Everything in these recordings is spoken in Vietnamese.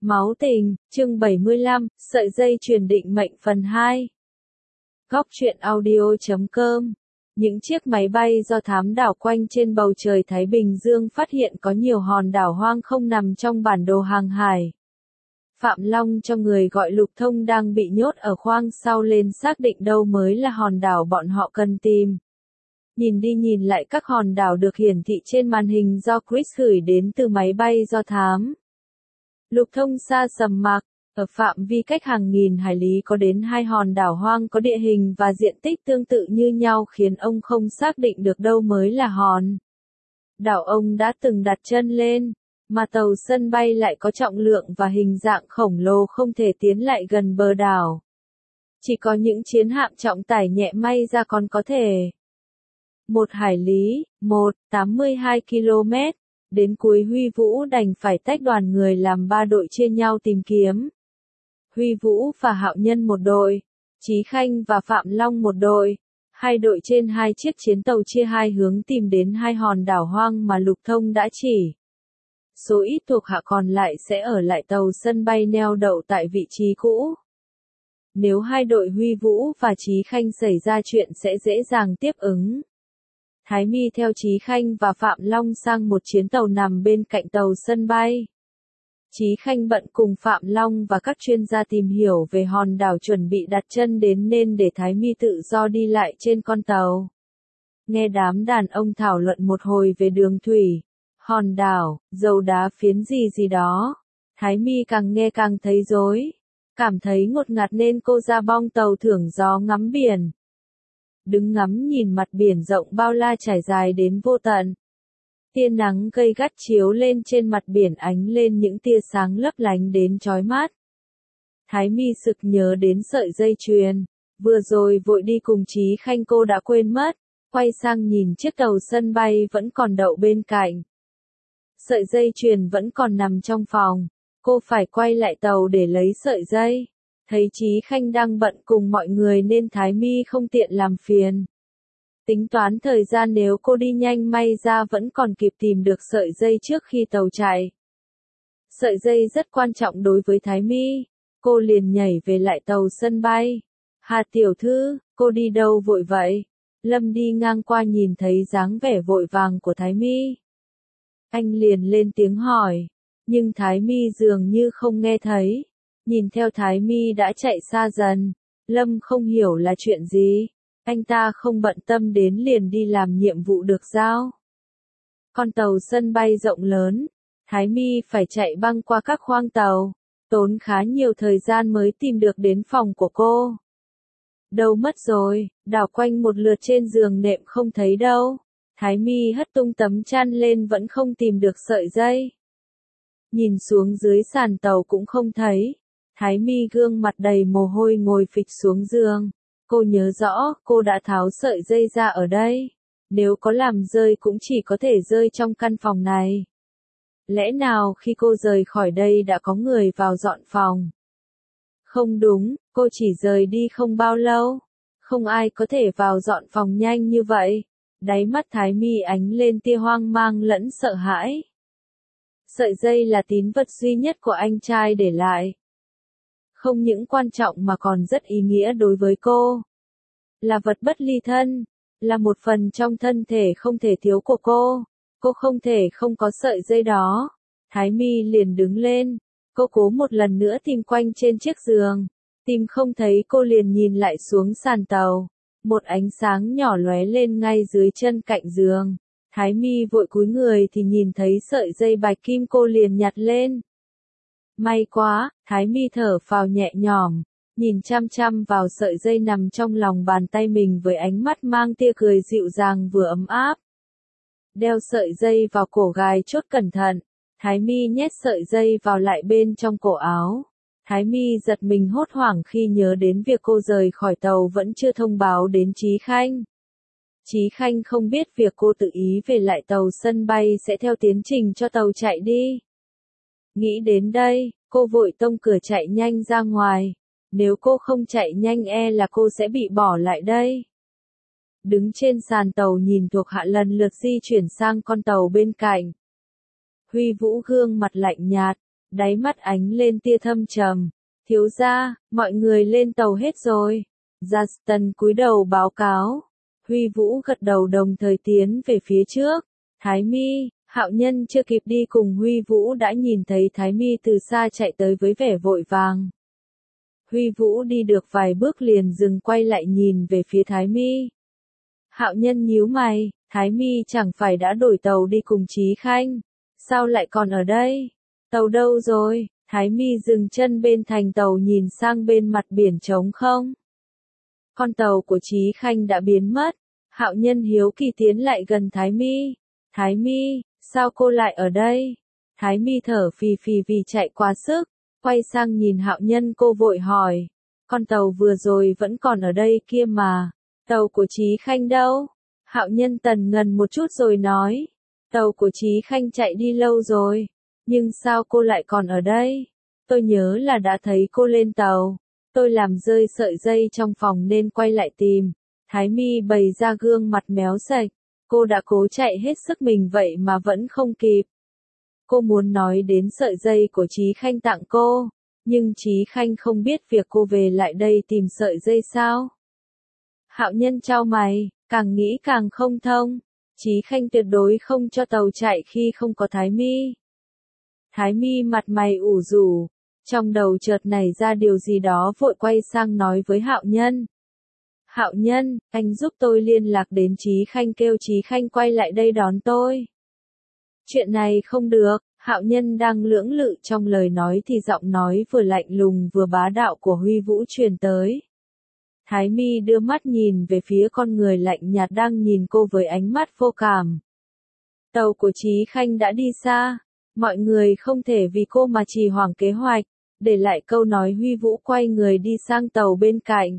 Máu tình, chương 75, sợi dây truyền định mệnh phần 2. Góc truyện audio.com. Những chiếc máy bay do thám đảo quanh trên bầu trời Thái Bình Dương phát hiện có nhiều hòn đảo hoang không nằm trong bản đồ hàng hải. Phạm Long cho người gọi Lục Thông đang bị nhốt ở khoang sau lên xác định đâu mới là hòn đảo bọn họ cần tìm. Nhìn đi nhìn lại các hòn đảo được hiển thị trên màn hình do Chris gửi đến từ máy bay do thám. Lục Thông xa sầm mạc, ở phạm vi cách hàng nghìn hải lý có đến 2 hòn đảo hoang có địa hình và diện tích tương tự như nhau khiến ông không xác định được đâu mới là hòn đảo ông đã từng đặt chân lên, mà tàu sân bay lại có trọng lượng và hình dạng khổng lồ không thể tiến lại gần bờ đảo. Chỉ có những chiến hạm trọng tải nhẹ may ra còn có thể. 1 hải lý, 82 km. Đến cuối Huy Vũ đành phải tách đoàn người làm 3 đội chia nhau tìm kiếm. Huy Vũ và Hạo Nhân một đội, Chí Khanh và Phạm Long một đội, 2 đội trên 2 chiếc chiến tàu chia 2 hướng tìm đến 2 hòn đảo hoang mà Lục Thông đã chỉ. Số ít thuộc hạ còn lại sẽ ở lại tàu sân bay neo đậu tại vị trí cũ. Nếu 2 đội Huy Vũ và Chí Khanh xảy ra chuyện sẽ dễ dàng tiếp ứng. Thái Mi theo Chí Khanh và Phạm Long sang một chiến tàu nằm bên cạnh tàu sân bay. Chí Khanh bận cùng Phạm Long và các chuyên gia tìm hiểu về hòn đảo chuẩn bị đặt chân đến nên để Thái Mi tự do đi lại trên con tàu. Nghe đám đàn ông thảo luận một hồi về đường thủy, hòn đảo, dầu đá phiến gì đó, Thái Mi càng nghe càng thấy rối, cảm thấy ngột ngạt nên cô ra bong tàu thưởng gió ngắm biển. Đứng ngắm nhìn mặt biển rộng bao la trải dài đến vô tận. Tia nắng gay gắt chiếu lên trên mặt biển ánh lên những tia sáng lấp lánh đến chói mắt. Thái Mi sực nhớ đến sợi dây chuyền, vừa rồi vội đi cùng Chí Khanh cô đã quên mất, quay sang nhìn chiếc tàu sân bay vẫn còn đậu bên cạnh. Sợi dây chuyền vẫn còn nằm trong phòng, cô phải quay lại tàu để lấy sợi dây. Thấy Chí Khanh đang bận cùng mọi người nên Thái Mi không tiện làm phiền. Tính toán thời gian nếu cô đi nhanh may ra vẫn còn kịp tìm được sợi dây trước khi tàu chạy. Sợi dây rất quan trọng đối với Thái Mi, cô liền nhảy về lại tàu sân bay. Hà tiểu thư, cô đi đâu vội vậy? Lâm đi ngang qua nhìn thấy dáng vẻ vội vàng của Thái Mi. Anh liền lên tiếng hỏi, nhưng Thái Mi dường như không nghe thấy. Nhìn theo Thái Mi đã chạy xa dần, Lâm không hiểu là chuyện gì, anh ta không bận tâm đến liền đi làm nhiệm vụ được giao. Con tàu sân bay rộng lớn, Thái Mi phải chạy băng qua các khoang tàu, tốn khá nhiều thời gian mới tìm được đến phòng của cô. Đâu mất rồi, đảo quanh một lượt trên giường nệm không thấy đâu, Thái Mi hất tung tấm chăn lên vẫn không tìm được sợi dây. Nhìn xuống dưới sàn tàu cũng không thấy. Thái Mi gương mặt đầy mồ hôi ngồi phịch xuống giường. Cô nhớ rõ, cô đã tháo sợi dây ra ở đây. Nếu có làm rơi cũng chỉ có thể rơi trong căn phòng này. Lẽ nào khi cô rời khỏi đây đã có người vào dọn phòng? Không đúng, cô chỉ rời đi không bao lâu. Không ai có thể vào dọn phòng nhanh như vậy. Đáy mắt Thái Mi ánh lên tia hoang mang lẫn sợ hãi. Sợi dây là tín vật duy nhất của anh trai để lại. Không những quan trọng mà còn rất ý nghĩa đối với cô. Là vật bất ly thân, là một phần trong thân thể không thể thiếu của cô. Cô không thể không có sợi dây đó. Thái Mi liền đứng lên, cô cố một lần nữa tìm quanh trên chiếc giường. Tìm không thấy cô liền nhìn lại xuống sàn tàu. Một ánh sáng nhỏ lóe lên ngay dưới chân cạnh giường. Thái Mi vội cúi người thì nhìn thấy sợi dây bạch kim cô liền nhặt lên. May quá, Thái Mi thở phào nhẹ nhõm, nhìn chăm chăm vào sợi dây nằm trong lòng bàn tay mình với ánh mắt mang tia cười dịu dàng vừa ấm áp. Đeo sợi dây vào cổ gài chốt cẩn thận, Thái Mi nhét sợi dây vào lại bên trong cổ áo. Thái Mi giật mình hốt hoảng khi nhớ đến việc cô rời khỏi tàu vẫn chưa thông báo đến Chí Khanh. Chí Khanh không biết việc cô tự ý về lại tàu sân bay sẽ theo tiến trình cho tàu chạy đi. Nghĩ đến đây, cô vội tông cửa chạy nhanh ra ngoài. Nếu cô không chạy nhanh là cô sẽ bị bỏ lại đây. Đứng trên sàn tàu nhìn thuộc hạ lần lượt di chuyển sang con tàu bên cạnh. Huy Vũ gương mặt lạnh nhạt, đáy mắt ánh lên tia thâm trầm. Thiếu gia, mọi người lên tàu hết rồi. Justin cúi đầu báo cáo. Huy Vũ gật đầu đồng thời tiến về phía trước. Thái Mi, Hạo Nhân chưa kịp đi cùng Huy Vũ đã nhìn thấy Thái Mi từ xa chạy tới với vẻ vội vàng. Huy Vũ đi được vài bước liền dừng quay lại nhìn về phía Thái Mi. Hạo Nhân nhíu mày, Thái Mi chẳng phải đã đổi tàu đi cùng Chí Khanh, sao lại còn ở đây? Tàu đâu rồi? Thái Mi dừng chân bên thành tàu nhìn sang bên mặt biển trống không. Con tàu của Chí Khanh đã biến mất. Hạo Nhân hiếu kỳ tiến lại gần Thái Mi. Thái Mi, sao cô lại ở đây? Thái Mi thở phì phì vì chạy quá sức, quay sang nhìn Hạo Nhân cô vội hỏi. Con tàu vừa rồi vẫn còn ở đây kia mà. Tàu của Chí Khanh đâu? Hạo Nhân tần ngần một chút rồi nói. Tàu của Chí Khanh chạy đi lâu rồi. Nhưng sao cô lại còn ở đây? Tôi nhớ là đã thấy cô lên tàu. Tôi làm rơi sợi dây trong phòng nên quay lại tìm. Thái Mi bày ra gương mặt méo sạch. Cô đã cố chạy hết sức mình vậy mà vẫn không kịp. Cô muốn nói đến sợi dây của Chí Khanh tặng cô. Nhưng Chí Khanh không biết việc cô về lại đây tìm sợi dây sao? Hạo Nhân chau mày, càng nghĩ càng không thông. Chí Khanh tuyệt đối không cho tàu chạy khi không có Thái Mi. Thái Mi mặt mày ủ rũ, trong đầu chợt nảy ra điều gì đó vội quay sang nói với Hạo Nhân. Hạo Nhân, anh giúp tôi liên lạc đến Chí Khanh kêu Chí Khanh quay lại đây đón tôi. Chuyện này không được, Hạo Nhân đang lưỡng lự trong lời nói thì giọng nói vừa lạnh lùng vừa bá đạo của Huy Vũ truyền tới. Thái Mi đưa mắt nhìn về phía con người lạnh nhạt đang nhìn cô với ánh mắt vô cảm. Tàu của Chí Khanh đã đi xa, mọi người không thể vì cô mà trì hoãn kế hoạch, để lại câu nói Huy Vũ quay người đi sang tàu bên cạnh.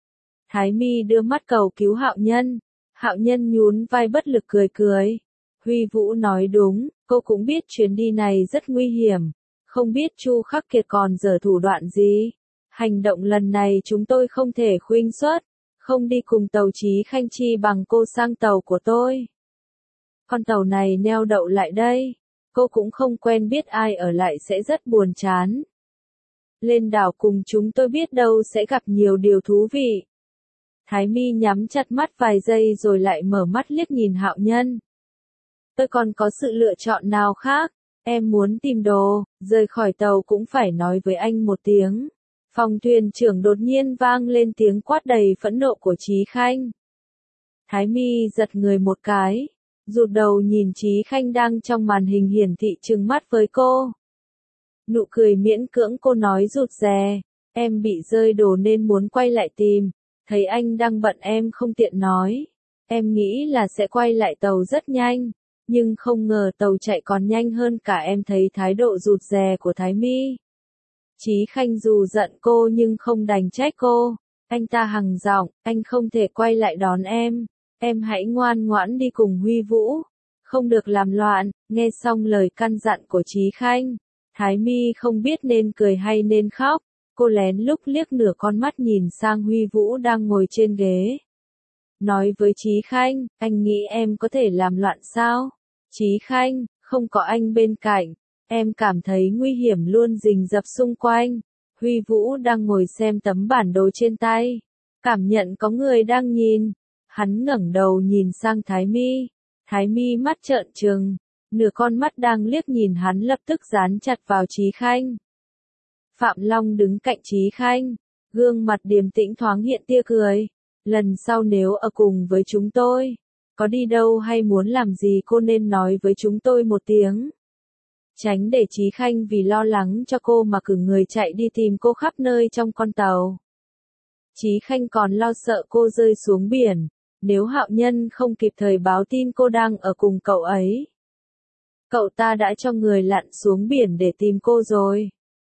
Thái Mi đưa mắt cầu cứu Hạo Nhân, Hạo Nhân nhún vai bất lực cười cười. Huy Vũ nói đúng, cô cũng biết chuyến đi này rất nguy hiểm, không biết Chu Khắc Kiệt còn giở thủ đoạn gì. Hành động lần này chúng tôi không thể khuynh suất, không đi cùng tàu Chí Khanh chi bằng cô sang tàu của tôi. Con tàu này neo đậu lại đây, cô cũng không quen biết ai ở lại sẽ rất buồn chán. Lên đảo cùng chúng tôi biết đâu sẽ gặp nhiều điều thú vị. Thái Mi nhắm chặt mắt vài giây rồi lại mở mắt liếc nhìn Hạo Nhân. Tôi còn có sự lựa chọn nào khác, em muốn tìm đồ, rời khỏi tàu cũng phải nói với anh một tiếng. Phòng thuyền trưởng đột nhiên vang lên tiếng quát đầy phẫn nộ của Chí Khanh. Thái Mi giật người một cái, rụt đầu nhìn Chí Khanh đang trong màn hình hiển thị trừng mắt với cô. Nụ cười miễn cưỡng cô nói rụt rè, em bị rơi đồ nên muốn quay lại tìm, thấy anh đang bận em không tiện nói. Em nghĩ là sẽ quay lại tàu rất nhanh, nhưng không ngờ tàu chạy còn nhanh hơn cả em. Thấy thái độ rụt rè của Thái Mi. Chí Khanh dù giận cô nhưng không đành trách cô, anh ta hằng giọng, anh không thể quay lại đón em hãy ngoan ngoãn đi cùng Huy Vũ, không được làm loạn. Nghe xong lời căn dặn của Chí Khanh, Thái Mi không biết nên cười hay nên khóc, cô lén lút liếc nửa con mắt nhìn sang Huy Vũ đang ngồi trên ghế. Nói với Chí Khanh, anh nghĩ em có thể làm loạn sao? Chí Khanh, không có anh bên cạnh, em cảm thấy nguy hiểm luôn rình rập xung quanh. Huy Vũ đang ngồi xem tấm bản đồ trên tay, cảm nhận có người đang nhìn. Hắn ngẩng đầu nhìn sang Thái Mi. Thái Mi mắt trợn trừng, nửa con mắt đang liếc nhìn hắn lập tức dán chặt vào Chí Khanh. Phạm Long đứng cạnh Chí Khanh, gương mặt điềm tĩnh thoáng hiện tia cười. Lần sau nếu ở cùng với chúng tôi, có đi đâu hay muốn làm gì cô nên nói với chúng tôi một tiếng. Tránh để Chí Khanh vì lo lắng cho cô mà cử người chạy đi tìm cô khắp nơi trong con tàu. Chí Khanh còn lo sợ cô rơi xuống biển, nếu Hạo Nhân không kịp thời báo tin cô đang ở cùng cậu ấy. Cậu ta đã cho người lặn xuống biển để tìm cô rồi.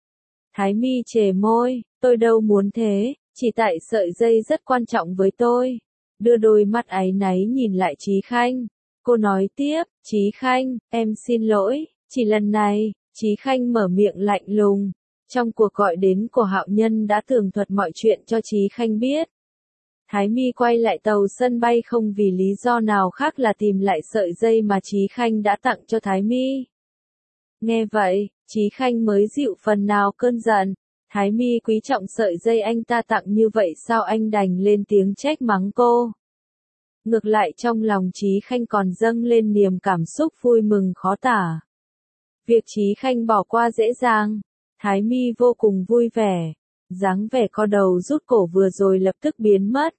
Thái Mi chề môi, tôi đâu muốn thế, chỉ tại sợi dây rất quan trọng với tôi. Đưa đôi mắt áy náy nhìn lại Chí Khanh. Cô nói tiếp, Chí Khanh, em xin lỗi, chỉ lần này. Chí Khanh mở miệng lạnh lùng. Trong cuộc gọi đến của Hạo Nhân đã tường thuật mọi chuyện cho Chí Khanh biết. Thái Mi quay lại tàu sân bay không vì lý do nào khác là tìm lại sợi dây mà Chí Khanh đã tặng cho Thái Mi. Nghe vậy, Chí Khanh mới dịu phần nào cơn giận. Thái Mi quý trọng sợi dây anh ta tặng như vậy sao anh đành lên tiếng trách mắng cô. Ngược lại trong lòng Chí Khanh còn dâng lên niềm cảm xúc vui mừng khó tả. Việc Chí Khanh bỏ qua dễ dàng, Thái Mi vô cùng vui vẻ, dáng vẻ co đầu rút cổ vừa rồi lập tức biến mất.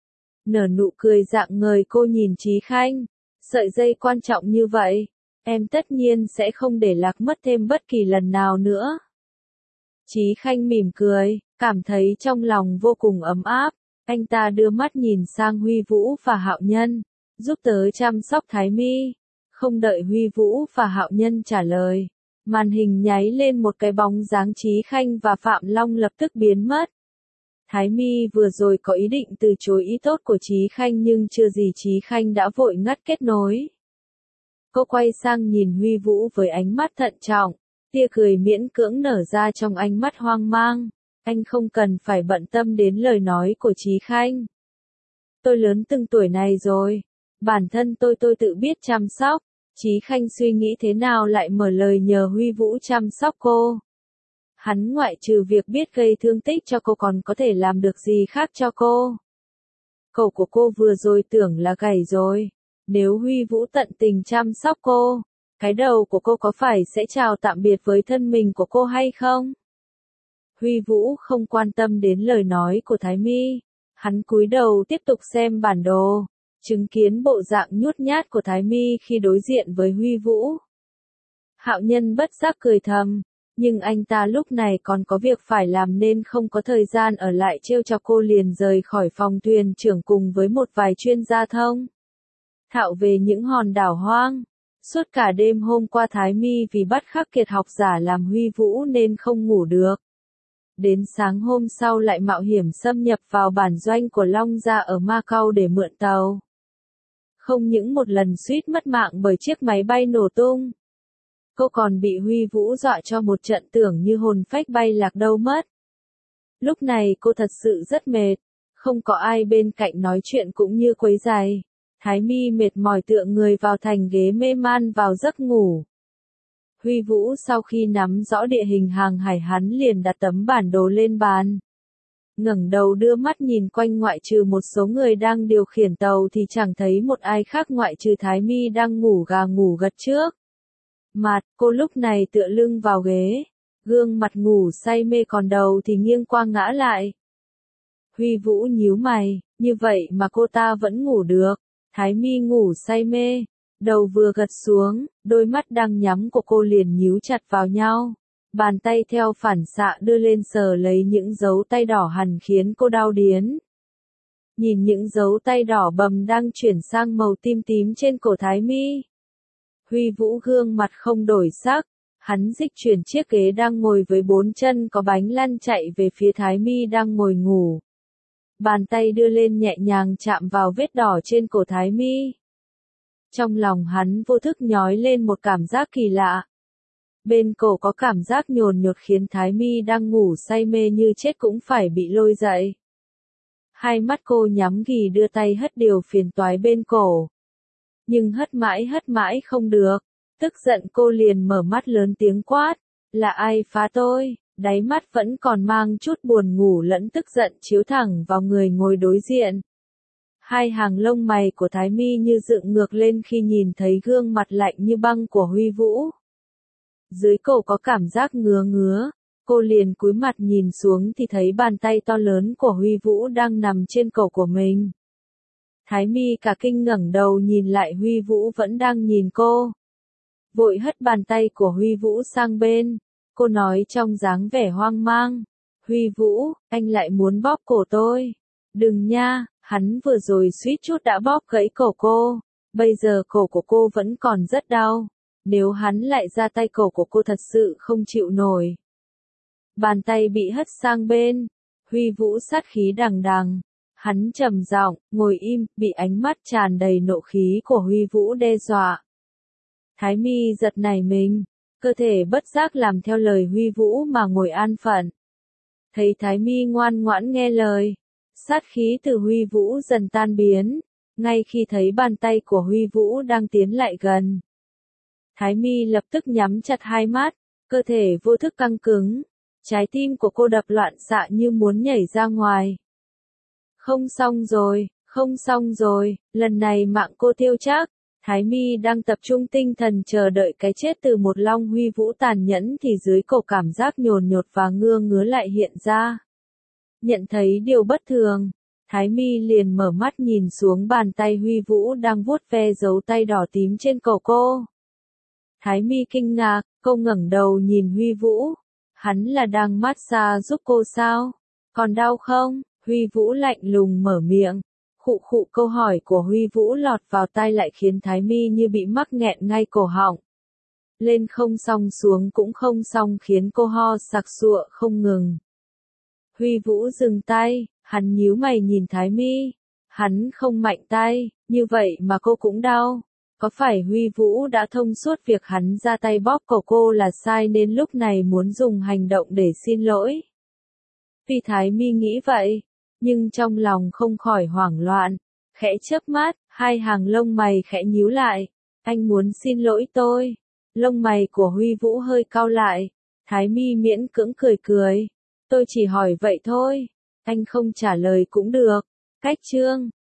Nở nụ cười rạng ngời cô nhìn Chí Khanh, sợi dây quan trọng như vậy, em tất nhiên sẽ không để lạc mất thêm bất kỳ lần nào nữa. Chí Khanh mỉm cười, cảm thấy trong lòng vô cùng ấm áp, anh ta đưa mắt nhìn sang Huy Vũ và Hạo Nhân, giúp tớ chăm sóc Thái Mi. Không đợi Huy Vũ và Hạo Nhân trả lời, màn hình nháy lên một cái bóng dáng Chí Khanh và Phạm Long lập tức biến mất. Thái Mi vừa rồi có ý định từ chối ý tốt của Chí Khanh nhưng chưa gì Chí Khanh đã vội ngắt kết nối. Cô quay sang nhìn Huy Vũ với ánh mắt thận trọng, tia cười miễn cưỡng nở ra trong ánh mắt hoang mang. Anh không cần phải bận tâm đến lời nói của Chí Khanh. Tôi lớn từng tuổi này rồi, bản thân tôi tự biết chăm sóc. Chí Khanh suy nghĩ thế nào lại mở lời nhờ Huy Vũ chăm sóc cô. Hắn ngoại trừ việc biết gây thương tích cho cô còn có thể làm được gì khác cho cô. Cổ của cô vừa rồi tưởng là gãy rồi. Nếu Huy Vũ tận tình chăm sóc cô, cái đầu của cô có phải sẽ chào tạm biệt với thân mình của cô hay không? Huy Vũ không quan tâm đến lời nói của Thái Mi. Hắn cúi đầu tiếp tục xem bản đồ, chứng kiến bộ dạng nhút nhát của Thái Mi khi đối diện với Huy Vũ. Hạo Nhân bất giác cười thầm, nhưng anh ta lúc này còn có việc phải làm nên không có thời gian ở lại trêu chọc cô, liền rời khỏi phòng thuyền trưởng cùng với một vài chuyên gia thông thạo về những hòn đảo hoang. Suốt cả đêm hôm qua Thái Mi vì bắt khắc kiệt học giả làm Huy Vũ nên không ngủ được. Đến sáng hôm sau lại mạo hiểm xâm nhập vào bản doanh của Long Gia ở Macau để mượn tàu. Không những một lần suýt mất mạng bởi chiếc máy bay nổ tung, cô còn bị Huy Vũ dọa cho một trận tưởng như hồn phách bay lạc đâu mất. Lúc này cô thật sự rất mệt, không có ai bên cạnh nói chuyện cũng như quấy rầy. Thái Mi mệt mỏi tựa người vào thành ghế mê man vào giấc ngủ. Huy Vũ sau khi nắm rõ địa hình hàng hải hắn liền đặt tấm bản đồ lên bàn. Ngẩng đầu đưa mắt nhìn quanh, ngoại trừ một số người đang điều khiển tàu thì chẳng thấy một ai khác ngoại trừ Thái Mi đang ngủ gà ngủ gật trước. Mặt cô lúc này tựa lưng vào ghế, gương mặt ngủ say mê còn đầu thì nghiêng qua ngã lại. Huy Vũ nhíu mày, như vậy mà cô ta vẫn ngủ được. Thái Mi ngủ say mê, đầu vừa gật xuống, đôi mắt đang nhắm của cô liền nhíu chặt vào nhau. Bàn tay theo phản xạ đưa lên sờ lấy những dấu tay đỏ hằn khiến cô đau điếng. Nhìn những dấu tay đỏ bầm đang chuyển sang màu tím tím trên cổ Thái Mi. Huy Vũ gương mặt không đổi sắc, hắn dịch chuyển chiếc ghế đang ngồi với 4 chân có bánh lăn chạy về phía Thái Mi đang ngồi ngủ. Bàn tay đưa lên nhẹ nhàng chạm vào vết đỏ trên cổ Thái Mi. Trong lòng hắn vô thức nhói lên một cảm giác kỳ lạ. Bên cổ có cảm giác nhồn nhột khiến Thái Mi đang ngủ say mê như chết cũng phải bị lôi dậy. Hai mắt cô nhắm nghỉ đưa tay hất điều phiền toái bên cổ. Nhưng hất mãi không được. Tức giận cô liền mở mắt lớn tiếng quát. Là ai phá tôi? Đáy mắt vẫn còn mang chút buồn ngủ lẫn tức giận chiếu thẳng vào người ngồi đối diện. Hai hàng lông mày của Thái Mi như dựng ngược lên khi nhìn thấy gương mặt lạnh như băng của Huy Vũ. Dưới cổ có cảm giác ngứa ngứa, cô liền cúi mặt nhìn xuống thì thấy bàn tay to lớn của Huy Vũ đang nằm trên cổ của mình. Thái Mi cả kinh ngẩng đầu nhìn lại, Huy Vũ vẫn đang nhìn cô. Vội hất bàn tay của Huy Vũ sang bên, cô nói trong dáng vẻ hoang mang. Huy Vũ, anh lại muốn bóp cổ tôi. Đừng nha, hắn vừa rồi suýt chút đã bóp gãy cổ cô. Bây giờ cổ của cô vẫn còn rất đau. Nếu hắn lại ra tay cổ của cô thật sự không chịu nổi. Bàn tay bị hất sang bên. Huy Vũ sát khí đằng đằng. Hắn trầm giọng, ngồi im, bị ánh mắt tràn đầy nộ khí của Huy Vũ đe dọa. Thái Mi giật nảy mình, cơ thể bất giác làm theo lời Huy Vũ mà ngồi an phận. Thấy Thái Mi ngoan ngoãn nghe lời, sát khí từ Huy Vũ dần tan biến, ngay khi thấy bàn tay của Huy Vũ đang tiến lại gần. Thái Mi lập tức nhắm chặt hai mắt, Cơ thể vô thức căng cứng. Trái tim của cô đập loạn xạ như muốn nhảy ra ngoài. Không xong rồi, không xong rồi, lần này mạng cô tiêu chắc. Thái Mi đang tập trung tinh thần chờ đợi cái chết từ một Long Huy Vũ tàn nhẫn thì dưới cổ cảm giác nhồn nhột và ngứa ngứa lại hiện ra. Nhận thấy điều bất thường, Thái Mi liền mở mắt nhìn xuống bàn tay Huy Vũ đang vuốt ve dấu tay đỏ tím trên cổ cô. Thái Mi kinh ngạc, cô ngẩng đầu nhìn Huy Vũ. Hắn là đang massage giúp cô sao? Còn đau không? Huy Vũ lạnh lùng mở miệng. Khụ khụ, câu hỏi của Huy Vũ lọt vào tai lại khiến Thái Mi như bị mắc nghẹn ngay cổ họng. Lên không xong xuống cũng không xong khiến cô ho sặc sụa không ngừng. Huy Vũ dừng tay, hắn nhíu mày nhìn Thái Mi. Hắn không mạnh tay, như vậy mà cô cũng đau. Có phải Huy Vũ đã thông suốt việc hắn ra tay bóp cổ cô là sai nên lúc này muốn dùng hành động để xin lỗi? Vì Thái Mi nghĩ vậy, nhưng trong lòng không khỏi hoảng loạn. Khẽ chớp mắt, hai hàng lông mày khẽ nhíu lại. Anh muốn xin lỗi tôi. Lông mày của Huy Vũ hơi cau lại. Thái Mi miễn cưỡng cười cười. Tôi chỉ hỏi vậy thôi. Anh không trả lời cũng được. Cách chương